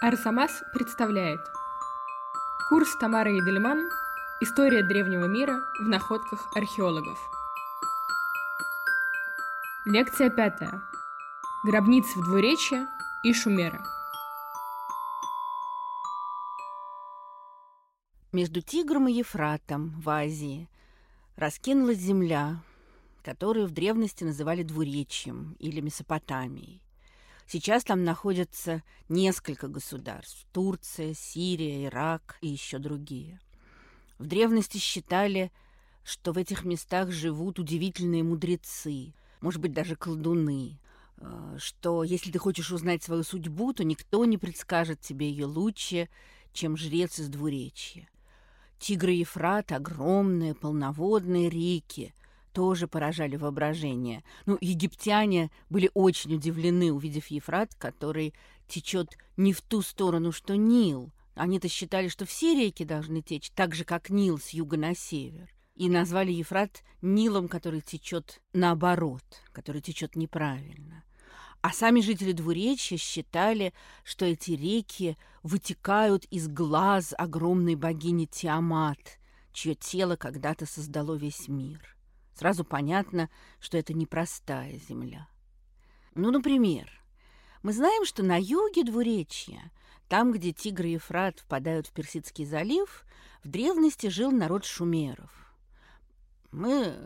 Арзамас представляет курс Тамары Едельман «История древнего мира в находках археологов». Лекция 5. Гробницы в Двуречье и Шумеры. Между Тигром и Ефратом в Азии раскинулась земля, которую в древности называли Двуречьем или Месопотамией. Сейчас там находятся несколько государств – Турция, Сирия, Ирак и еще другие. В древности считали, что в этих местах живут удивительные мудрецы, может быть, даже колдуны, что если ты хочешь узнать свою судьбу, то никто не предскажет тебе ее лучше, чем жрец из Двуречья. Тигр и Ефрат – огромные полноводные реки, тоже поражали воображение. Египтяне были очень удивлены, увидев Ефрат, который течет не в ту сторону, что Нил. Они-то считали, что все реки должны течь так же, как Нил с юга на север. И назвали Ефрат Нилом, который течет наоборот, который течет неправильно. А сами жители Двуречья считали, что эти реки вытекают из глаз огромной богини Тиамат, чье тело когда-то создало весь мир. Сразу понятно, что это непростая земля. Например, мы знаем, что на юге Двуречья, там, где Тигр и Ефрат впадают в Персидский залив, в древности жил народ шумеров. Мы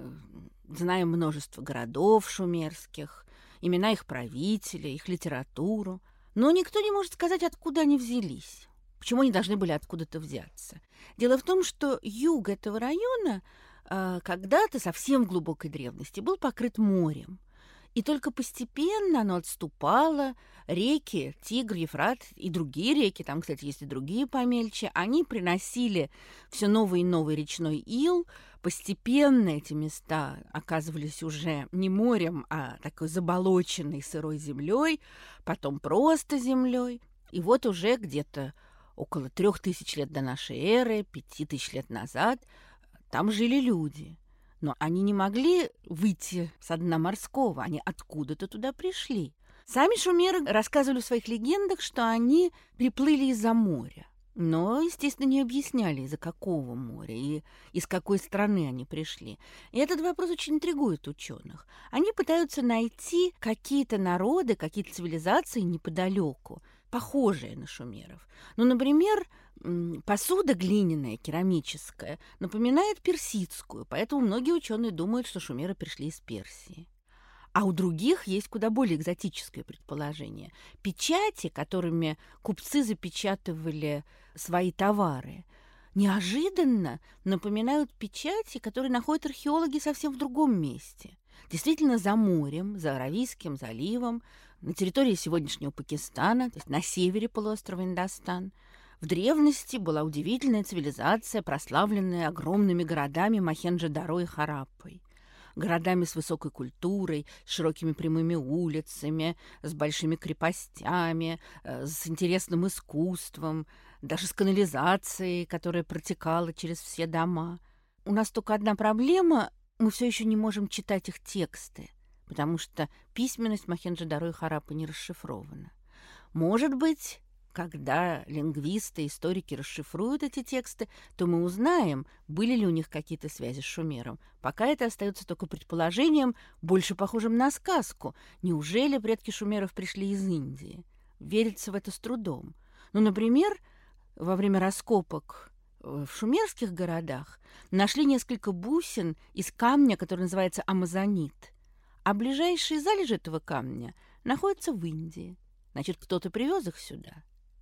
знаем множество городов шумерских, имена их правителей, их литературу, но никто не может сказать, откуда они взялись, почему они должны были откуда-то взяться. Дело в том, что юг этого района когда-то, совсем в глубокой древности, был покрыт морем. И только постепенно оно отступало. Реки, Тигр, Ефрат и другие реки, там, кстати, есть и другие помельче, они приносили все новый и новый речной ил. Постепенно эти места оказывались уже не морем, а такой заболоченной сырой землей, потом просто землей. И вот уже где-то около 3000 лет до нашей эры, 5000 лет назад, там жили люди, но они не могли выйти со дна морского, они откуда-то туда пришли. Сами шумеры рассказывали в своих легендах, что они приплыли из-за моря, но, естественно, не объясняли, из-за какого моря и из какой страны они пришли. И этот вопрос очень интригует ученых. Они пытаются найти какие-то народы, какие-то цивилизации неподалеку, похожие на шумеров. Например, посуда глиняная, керамическая, напоминает персидскую, поэтому многие ученые думают, что шумеры пришли из Персии. А у других есть куда более экзотическое предположение. Печати, которыми купцы запечатывали свои товары, неожиданно напоминают печати, которые находят археологи совсем в другом месте. Действительно, за морем, за Аравийским заливом, на территории сегодняшнего Пакистана, то есть на севере полуострова Индостан, в древности была удивительная цивилизация, прославленная огромными городами Мохенджо-Даро и Хараппой. Городами с высокой культурой, с широкими прямыми улицами, с большими крепостями, с интересным искусством, даже с канализацией, которая протекала через все дома. У нас только одна проблема – мы все еще не можем читать их тексты, потому что письменность Мохенджо-Даро и Хараппы не расшифрована. Может быть, когда лингвисты, историки расшифруют эти тексты, то мы узнаем, были ли у них какие-то связи с шумером. Пока это остается только предположением, больше похожим на сказку. Неужели предки шумеров пришли из Индии? Верится в это с трудом. Например, во время раскопок в шумерских городах нашли несколько бусин из камня, который называется амазонит. А ближайшие залежи этого камня находятся в Индии. Значит, кто-то привез их сюда.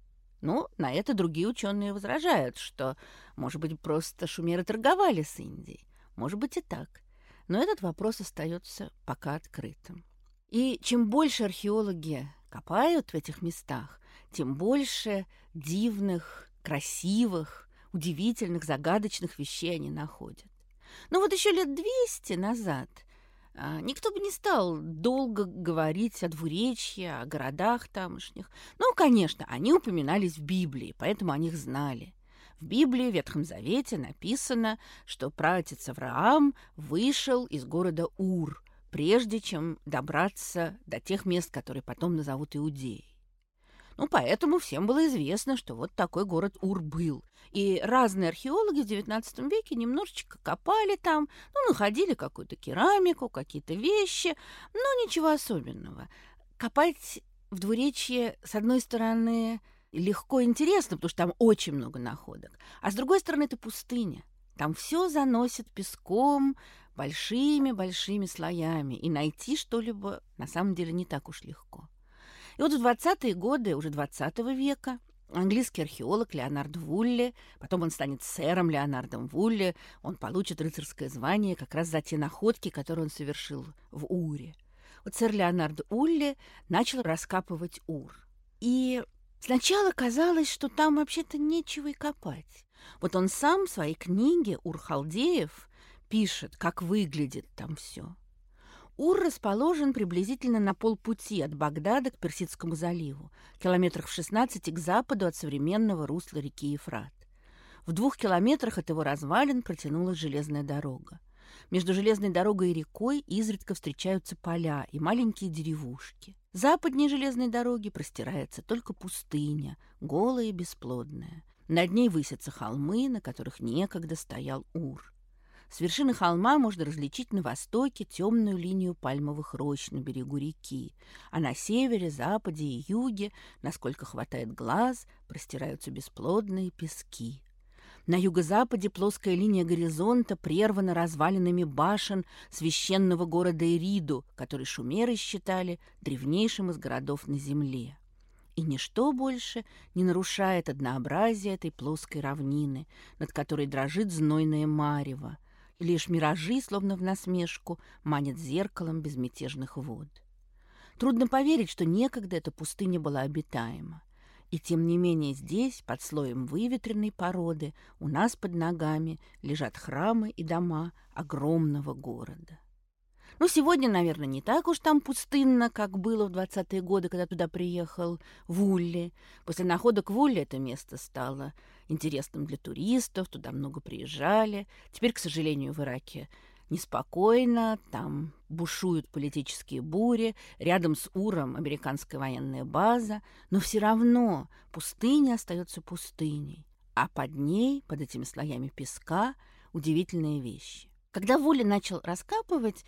На это другие ученые возражают, что, может быть, просто шумеры торговали с Индией. Может быть и так. Но этот вопрос остается пока открытым. И чем больше археологи копают в этих местах, тем больше дивных, красивых, удивительных, загадочных вещей они находят. Еще лет 200 назад никто бы не стал долго говорить о Двуречье, о городах тамошних. Конечно, они упоминались в Библии, поэтому о них знали. В Библии, в Ветхом Завете написано, что праотец Авраам вышел из города Ур, прежде чем добраться до тех мест, которые потом назовут Иудеей. Ну, поэтому всем было известно, что вот такой город Ур был. И разные археологи в XIX веке немножечко копали там, ну, находили какую-то керамику, какие-то вещи, но ничего особенного. Копать в двуречье, с одной стороны, легко и интересно, потому что там очень много находок, а с другой стороны, это пустыня. Там все заносит песком, большими-большими слоями, и найти что-либо на самом деле не так уж легко. И вот в 20-е годы уже 20 века английский археолог Леонард Вулле, потом он станет сэром Леонардом Вулле, он получит рыцарское звание как раз за те находки, которые он совершил в Уре. Вот сэр Леонард Вулле начал раскапывать Ур. И сначала казалось, что там вообще-то нечего и копать. Вот он сам в своей книге «Ур халдеев» пишет, как выглядит там все. Ур расположен приблизительно на полпути от Багдада к Персидскому заливу, километрах в 16 к западу от современного русла реки Ефрат. В 2 километрах от его развалин протянулась железная дорога. Между железной дорогой и рекой изредка встречаются поля и маленькие деревушки. Западнее железной дороги простирается только пустыня, голая и бесплодная. Над ней высятся холмы, на которых некогда стоял Ур. С вершины холма можно различить на востоке темную линию пальмовых рощ на берегу реки, а на севере, западе и юге, насколько хватает глаз, простираются бесплодные пески. На юго-западе плоская линия горизонта прервана развалинами башен священного города Эриду, который шумеры считали древнейшим из городов на земле. И ничто больше не нарушает однообразие этой плоской равнины, над которой дрожит знойное марево, и лишь миражи, словно в насмешку, манят зеркалом безмятежных вод. Трудно поверить, что некогда эта пустыня была обитаема. И тем не менее здесь, под слоем выветренной породы, у нас под ногами лежат храмы и дома огромного города. Ну, сегодня, наверное, не так уж там пустынно, как было в 20-е годы, когда туда приехал Вулле. После находок Вулле это место стало интересным для туристов, туда много приезжали. Теперь, к сожалению, в Ираке неспокойно, там бушуют политические бури, рядом с Уром американская военная база, но все равно пустыня остается пустыней, а под ней, под этими слоями песка, удивительные вещи. Когда Вулле начал раскапывать,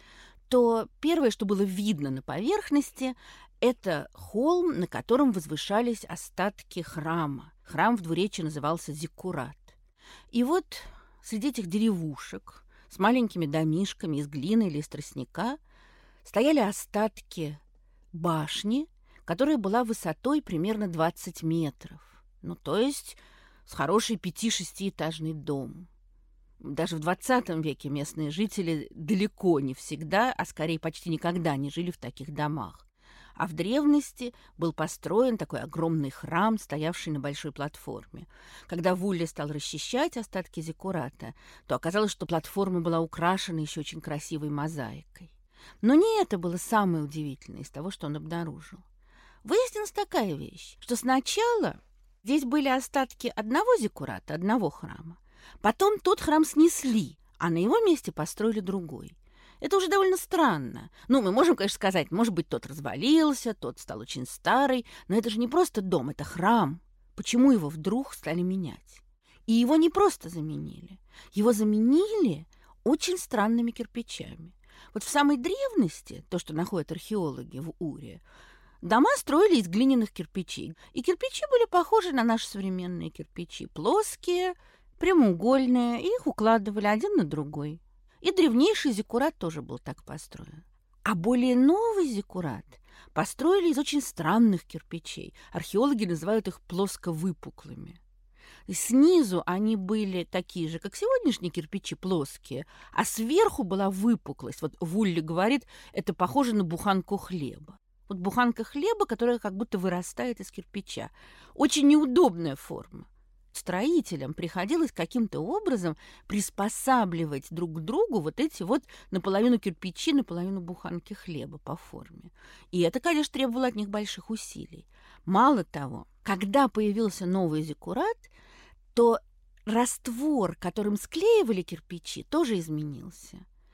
то первое, что было видно на поверхности, это холм, на котором возвышались остатки храма. Храм в двуречье назывался Зиккурат. И вот среди этих деревушек с маленькими домишками из глины или из тростника стояли остатки башни, которая была высотой примерно 20 метров. Ну, то есть с хороший 5-6-этажный дом. Даже в 20 веке местные жители далеко не всегда, а скорее почти никогда не жили в таких домах. А в древности был построен такой огромный храм, стоявший на большой платформе. Когда Вулле стал расчищать остатки Зиккурата, то оказалось, что платформа была украшена еще очень красивой мозаикой. Но не это было самое удивительное из того, что он обнаружил. Выяснилась такая вещь, что сначала здесь были остатки одного Зиккурата, одного храма. Потом тот храм снесли, а на его месте построили другой. Это уже довольно странно. Ну, мы можем, конечно, сказать, может быть, тот развалился, тот стал очень старый, но это же не просто дом, это храм. Почему его вдруг стали менять? И его не просто заменили. Его заменили очень странными кирпичами. Вот в самой древности, то, что находят археологи в Уре, дома строили из глиняных кирпичей. И кирпичи были похожи на наши современные кирпичи. Плоские, прямоугольные, и их укладывали один на другой. И древнейший зиккурат тоже был так построен. А более новый зиккурат построили из очень странных кирпичей. Археологи называют их плоско-выпуклыми. И снизу они были такие же, как сегодняшние кирпичи, плоские, а сверху была выпуклость. Вот Вулле говорит, это похоже на буханку хлеба. Вот буханка хлеба, которая как будто вырастает из кирпича. Очень неудобная форма. Строителям приходилось каким-то образом приспосабливать друг к другу вот эти вот наполовину кирпичи, наполовину буханки хлеба по форме. И это, конечно, требовало от них больших усилий. Мало того, когда появился новый зиккурат, то раствор, которым склеивали кирпичи, тоже изменился.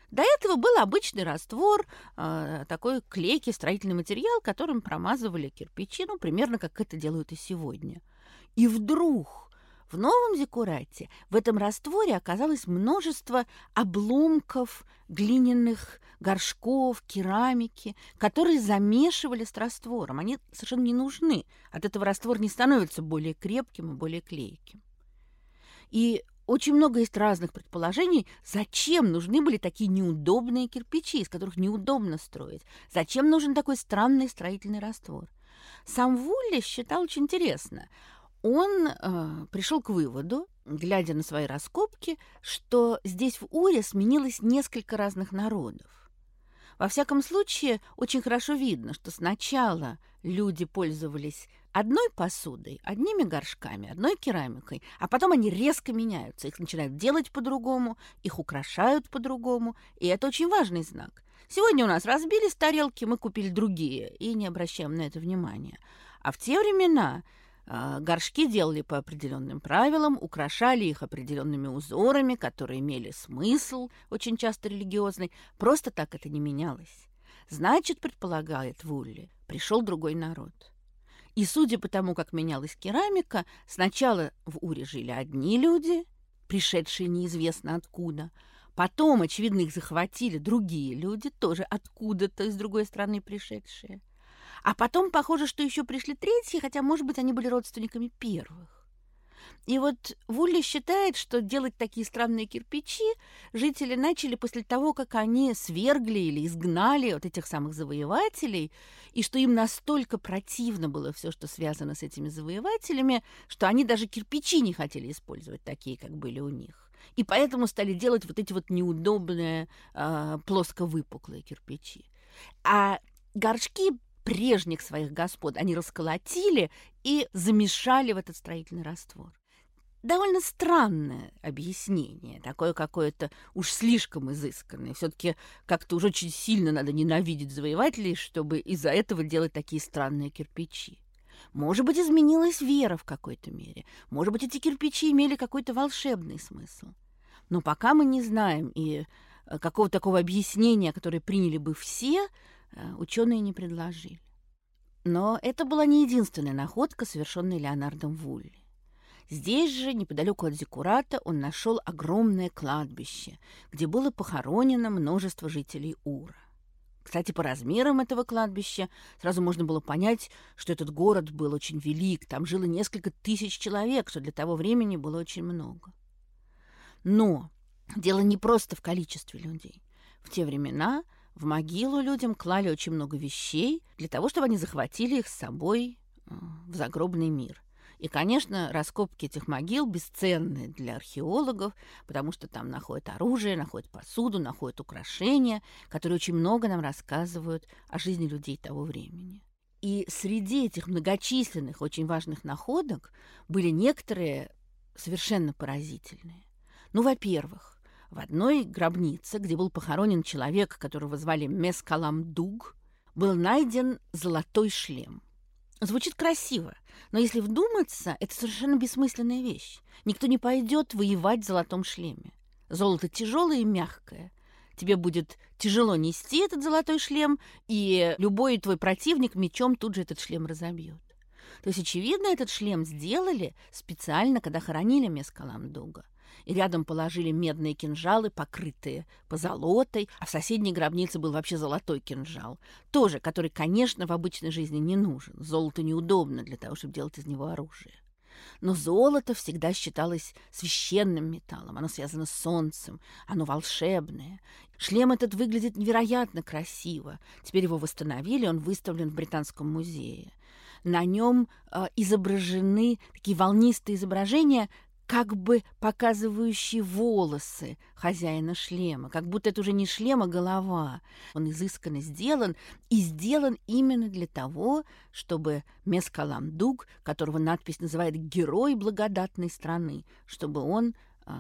До этого был обычный раствор, такой клейкий строительный материал, которым промазывали кирпичи, примерно как это делают и сегодня. И вдруг в новом зиккурате в этом растворе оказалось множество обломков глиняных горшков, керамики, которые замешивали с раствором. Они совершенно не нужны. От этого раствор не становится более крепким и более клейким. И очень много есть разных предположений, зачем нужны были такие неудобные кирпичи, из которых неудобно строить. Зачем нужен такой странный строительный раствор? Сам Вулли считал очень интересно. Он пришел к выводу, глядя на свои раскопки, что здесь в Уре сменилось несколько разных народов. Во всяком случае, очень хорошо видно, что сначала люди пользовались одной посудой, одними горшками, одной керамикой, а потом они резко меняются. Их начинают делать по-другому, их украшают по-другому, и это очень важный знак. Сегодня у нас разбились тарелки, мы купили другие, и не обращаем на это внимания. А в те времена горшки делали по определенным правилам, украшали их определенными узорами, которые имели смысл, очень часто религиозный. Просто так это не менялось. Значит, предполагает Вулли, пришел другой народ. И судя по тому, как менялась керамика, сначала в Уре жили одни люди, пришедшие неизвестно откуда. Потом, очевидно, их захватили другие люди, тоже откуда-то из другой страны пришедшие. А потом, похоже, что еще пришли третьи, хотя, может быть, они были родственниками первых. И вот Вулли считает, что делать такие странные кирпичи жители начали после того, как они свергли или изгнали вот этих самых завоевателей, и что им настолько противно было все, что связано с этими завоевателями, что они даже кирпичи не хотели использовать такие, как были у них. И поэтому стали делать вот эти вот неудобные плоско-выпуклые кирпичи. А горшки прежних своих господ они расколотили и замешали в этот строительный раствор. Довольно странное объяснение, такое какое-то уж слишком изысканное. Все-таки как-то уж очень сильно надо ненавидеть завоевателей, чтобы из-за этого делать такие странные кирпичи. Может быть, изменилась вера в какой-то мере. Может быть, эти кирпичи имели какой-то волшебный смысл. Но пока мы не знаем, и какого такого объяснения, которое приняли бы все, ученые не предложили. Но это была не единственная находка, совершенная Леонардом Вулли. Здесь же, неподалеку от зиккурата, он нашел огромное кладбище, где было похоронено множество жителей Ура. Кстати, по размерам этого кладбища сразу можно было понять, что этот город был очень велик, там жило несколько тысяч человек, что для того времени было очень много. Но дело не просто в количестве людей. В те времена в могилу людям клали очень много вещей для того, чтобы они захватили их с собой в загробный мир. И, конечно, раскопки этих могил бесценны для археологов, потому что там находят оружие, находят посуду, находят украшения, которые очень много нам рассказывают о жизни людей того времени. И среди этих многочисленных, очень важных находок были некоторые совершенно поразительные. Во-первых, в одной гробнице, где был похоронен человек, которого звали Мескалам-Дуг, был найден золотой шлем. Звучит красиво, но если вдуматься, это совершенно бессмысленная вещь. Никто не пойдет воевать в золотом шлеме. Золото тяжелое и мягкое. Тебе будет тяжело нести этот золотой шлем, и любой твой противник мечом тут же этот шлем разобьет. То есть, очевидно, этот шлем сделали специально, когда хоронили Мескалам-Дуга. И рядом положили медные кинжалы, покрытые позолотой, а в соседней гробнице был вообще золотой кинжал, тоже, который, конечно, в обычной жизни не нужен. Золото неудобно для того, чтобы делать из него оружие. Но золото всегда считалось священным металлом, оно связано с солнцем, оно волшебное. Шлем этот выглядит невероятно красиво. Теперь его восстановили, он выставлен в Британском музее. На нем изображены такие волнистые изображения, как бы показывающие волосы хозяина шлема, как будто это уже не шлем, а голова. Он изысканно сделан, и сделан именно для того, чтобы Мескалам-Дуг, которого надпись называет «Герой благодатной страны», чтобы он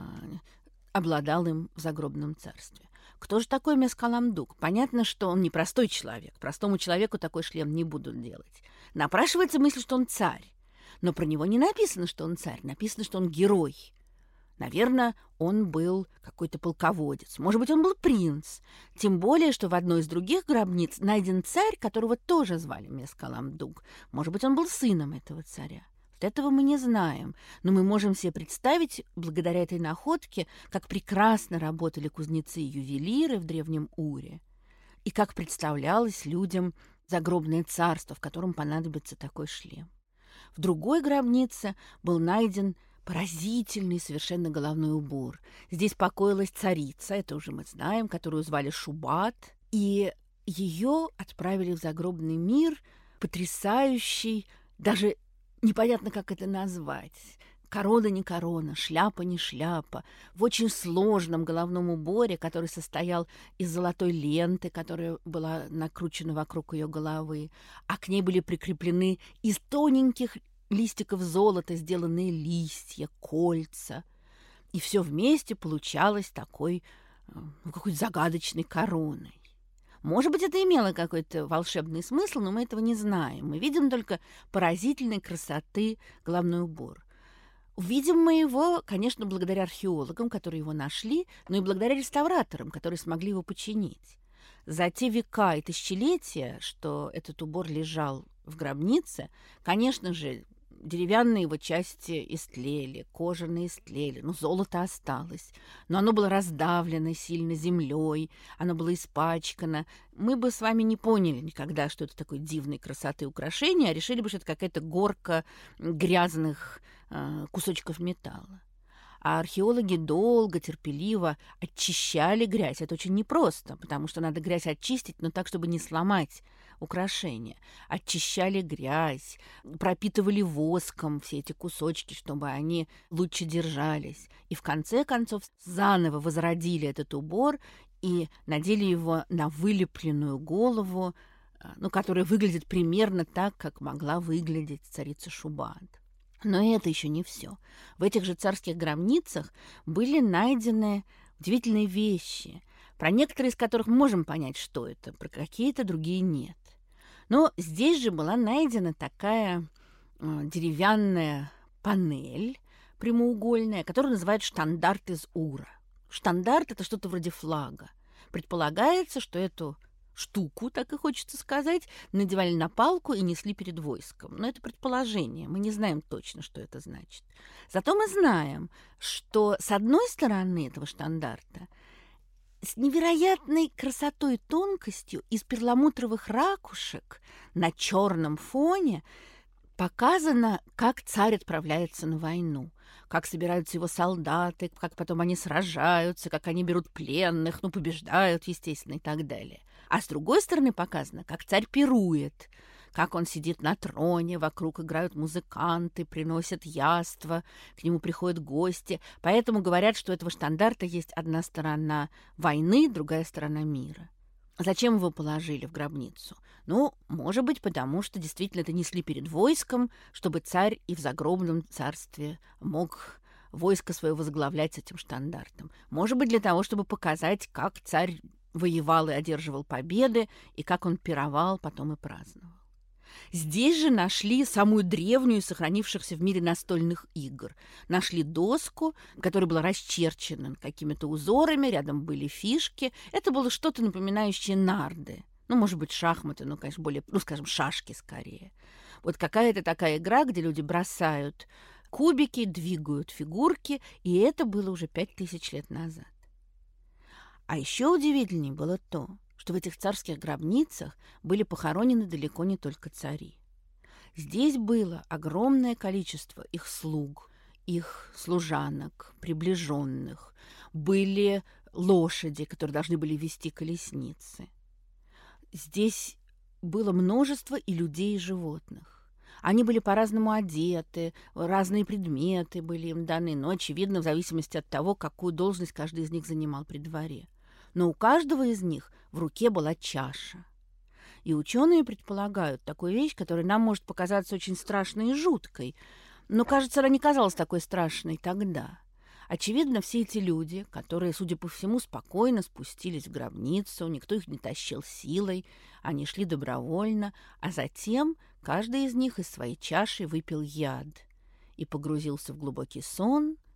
обладал им в загробном царстве. Кто же такой Мескалам-Дуг? Понятно, что он не простой человек. Простому человеку такой шлем не будут делать. Напрашивается мысль, что он царь. Но про него не написано, что он царь, написано, что он герой. Наверное, он был какой-то полководец. Может быть, он был принц. Тем более, что в одной из других гробниц найден царь, которого тоже звали Мескаламдук. Может быть, он был сыном этого царя. Вот этого мы не знаем. Но мы можем себе представить, благодаря этой находке, как прекрасно работали кузнецы и ювелиры в Древнем Уре, и как представлялось людям загробное царство, в котором понадобится такой шлем. В другой гробнице был найден поразительный совершенно головной убор. Здесь покоилась царица, это уже мы знаем, которую звали Шубат, и ее отправили в загробный мир потрясающий, даже непонятно, как это назвать, корона не корона, шляпа не шляпа, в очень сложном головном уборе, который состоял из золотой ленты, которая была накручена вокруг ее головы, а к ней были прикреплены из тоненьких листиков золота сделанные листья, кольца. И все вместе получалось такой, какой-то загадочной короной. Может быть, это имело какой-то волшебный смысл, но мы этого не знаем. Мы видим только поразительной красоты головной убор. Видим мы его, конечно, благодаря археологам, которые его нашли, но и благодаря реставраторам, которые смогли его починить. За те века и тысячелетия, что этот убор лежал в гробнице, конечно же, деревянные его части истлели, кожаные истлели, но золото осталось. Но оно было раздавлено сильно землей, оно было испачкано. Мы бы с вами не поняли никогда, что это такой дивной красоты украшение, а решили бы, что это какая-то горка грязных кусочков металла. А археологи долго, терпеливо очищали грязь. Это очень непросто, потому что надо грязь очистить, но так, чтобы не сломать украшения. Очищали грязь, пропитывали воском все эти кусочки, чтобы они лучше держались. И в конце концов заново возродили этот убор и надели его на вылепленную голову, которая выглядит примерно так, как могла выглядеть царица Шубат. Но это еще не все. В этих же царских гробницах были найдены удивительные вещи, про некоторые из которых мы можем понять, что это, про какие-то другие нет. Но здесь же была найдена такая деревянная панель прямоугольная, которую называют штандарт из Ура. Штандарт – это что-то вроде флага. Предполагается, что эту штуку, так и хочется сказать, надевали на палку и несли перед войском. Но это предположение, мы не знаем точно, что это значит. Зато мы знаем, что с одной стороны этого штандарта с невероятной красотой и тонкостью из перламутровых ракушек на черном фоне показано, как царь отправляется на войну, как собираются его солдаты, как потом они сражаются, как они берут пленных, побеждают, естественно, и так далее. А с другой стороны показано, как царь пирует, как он сидит на троне, вокруг играют музыканты, приносят яства, к нему приходят гости. Поэтому говорят, что у этого штандарта есть одна сторона войны, другая сторона мира. Зачем его положили в гробницу? Может быть, потому что действительно это несли перед войском, чтобы царь и в загробном царстве мог войско свое возглавлять с этим штандартом. Может быть, для того, чтобы показать, как царь воевал и одерживал победы, и как он пировал, потом и праздновал. Здесь же нашли самую древнюю из сохранившихся в мире настольных игр. Нашли доску, которая была расчерчена какими-то узорами, рядом были фишки. Это было что-то напоминающее нарды. Может быть, шахматы, конечно, более, скажем, шашки скорее. Вот какая-то такая игра, где люди бросают кубики, двигают фигурки, и это было уже 5000 лет назад. А еще удивительнее было то, что в этих царских гробницах были похоронены далеко не только цари. Здесь было огромное количество их слуг, их служанок, приближенных. Были лошади, которые должны были вести колесницы. Здесь было множество и людей, и животных. Они были по-разному одеты, разные предметы были им даны, но, очевидно, в зависимости от того, какую должность каждый из них занимал при дворе. Но у каждого из них в руке была чаша. И ученые предполагают такую вещь, которая нам может показаться очень страшной и жуткой, но, кажется, она не казалась такой страшной тогда. Очевидно, все эти люди, которые, судя по всему, спокойно спустились в гробницу, никто их не тащил силой, они шли добровольно, а затем каждый из них из своей чаши выпил яд и погрузился в глубокий сон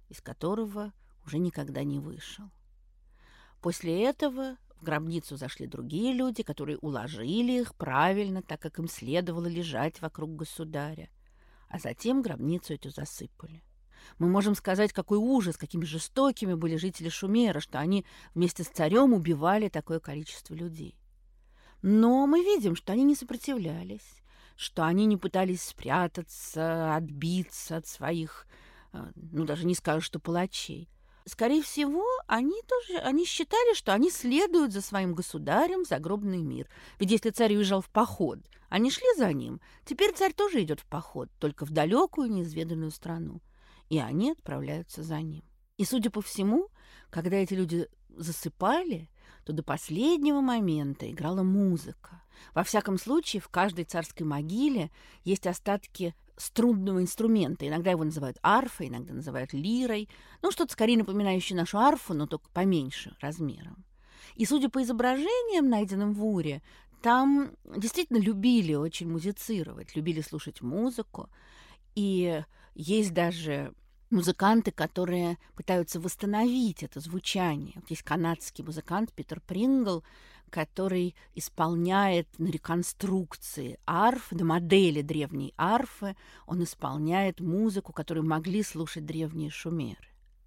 из которого уже никогда не вышел. После этого в гробницу зашли другие люди, которые уложили их правильно, так как им следовало лежать вокруг государя, а затем гробницу эту засыпали. Мы можем сказать, какой ужас, какими жестокими были жители Шумера, что они вместе с царем убивали такое количество людей. Но мы видим, что они не сопротивлялись, что они не пытались спрятаться, отбиться от своих, даже не скажу, что палачей. Скорее всего, они считали, что они следуют за своим государем в загробный мир. Ведь если царь уезжал в поход, они шли за ним. Теперь царь тоже идет в поход, только в далекую неизведанную страну. И они отправляются за ним. И, судя по всему, когда эти люди засыпали, то до последнего момента играла музыка. Во всяком случае, в каждой царской могиле есть остатки струнного инструмента. Иногда его называют арфой, иногда называют лирой. Что-то скорее напоминающее нашу арфу, но только поменьше размером. И, судя по изображениям, найденным в Уре, там действительно любили очень музицировать, любили слушать музыку. И есть даже музыканты, которые пытаются восстановить это звучание. Вот есть канадский музыкант Питер Прингл, который исполняет на реконструкции арф, на модели древней арфы, он исполняет музыку, которую могли слушать древние шумеры.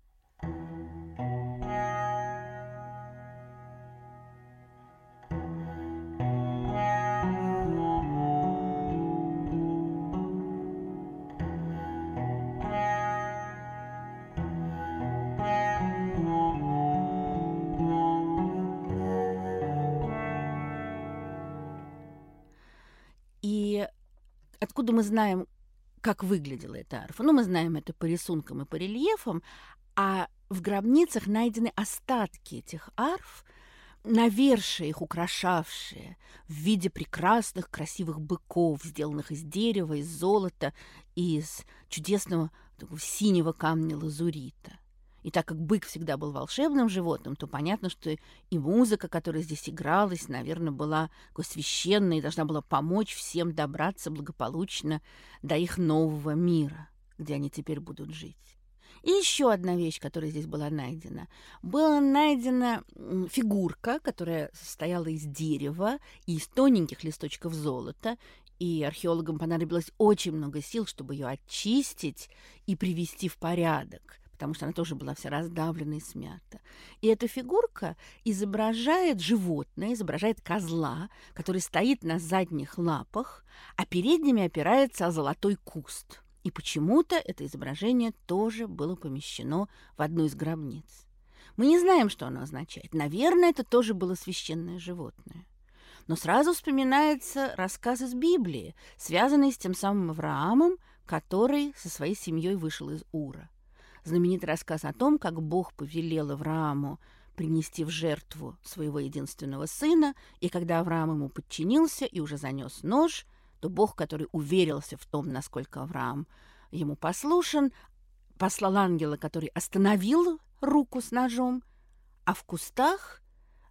И откуда мы знаем, как выглядела эта арфа? Мы знаем это по рисункам и по рельефам, а в гробницах найдены остатки этих арф, навершие их украшавшие в виде прекрасных, красивых быков, сделанных из дерева, из золота и из чудесного такого синего камня лазурита. И так как бык всегда был волшебным животным, то понятно, что и музыка, которая здесь игралась, наверное, была такой священной и должна была помочь всем добраться благополучно до их нового мира, где они теперь будут жить. И еще одна вещь, которая здесь была найдена. Была найдена фигурка, которая состояла из дерева и из тоненьких листочков золота, и археологам понадобилось очень много сил, чтобы ее очистить и привести в порядок, потому что она тоже была вся раздавлена и смята. И эта фигурка изображает животное, изображает козла, который стоит на задних лапах, а передними опирается о золотой куст. И почему-то это изображение тоже было помещено в одну из гробниц. Мы не знаем, что оно означает. Наверное, это тоже было священное животное. Но сразу вспоминается рассказ из Библии, связанный с тем самым Авраамом, который со своей семьей вышел из Ура. Знаменитый рассказ о том, как Бог повелел Аврааму принести в жертву своего единственного сына, и когда Авраам ему подчинился и уже занес нож, то Бог, который уверился в том, насколько Авраам ему послушен, послал ангела, который остановил руку с ножом, а в кустах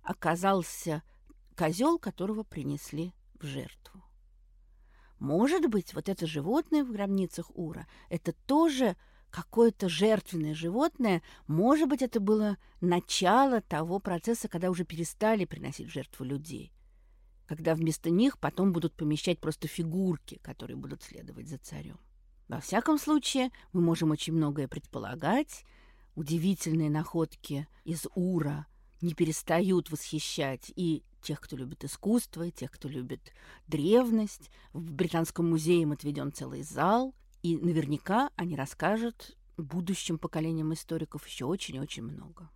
оказался козел, которого принесли в жертву. Может быть, вот это животное в гробницах Ура – это тоже какое-то жертвенное животное, может быть, это было начало того процесса, когда уже перестали приносить в жертву людей, когда вместо них потом будут помещать просто фигурки, которые будут следовать за царем. Во всяком случае, мы можем очень многое предполагать. Удивительные находки из Ура не перестают восхищать и тех, кто любит искусство, и тех, кто любит древность. В Британском музее им отведен целый зал, и наверняка они расскажут будущим поколениям историков еще очень-очень много.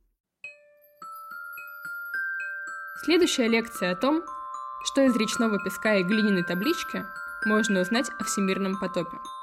Следующая лекция о том, что из речного песка и глиняной таблички можно узнать о всемирном потопе.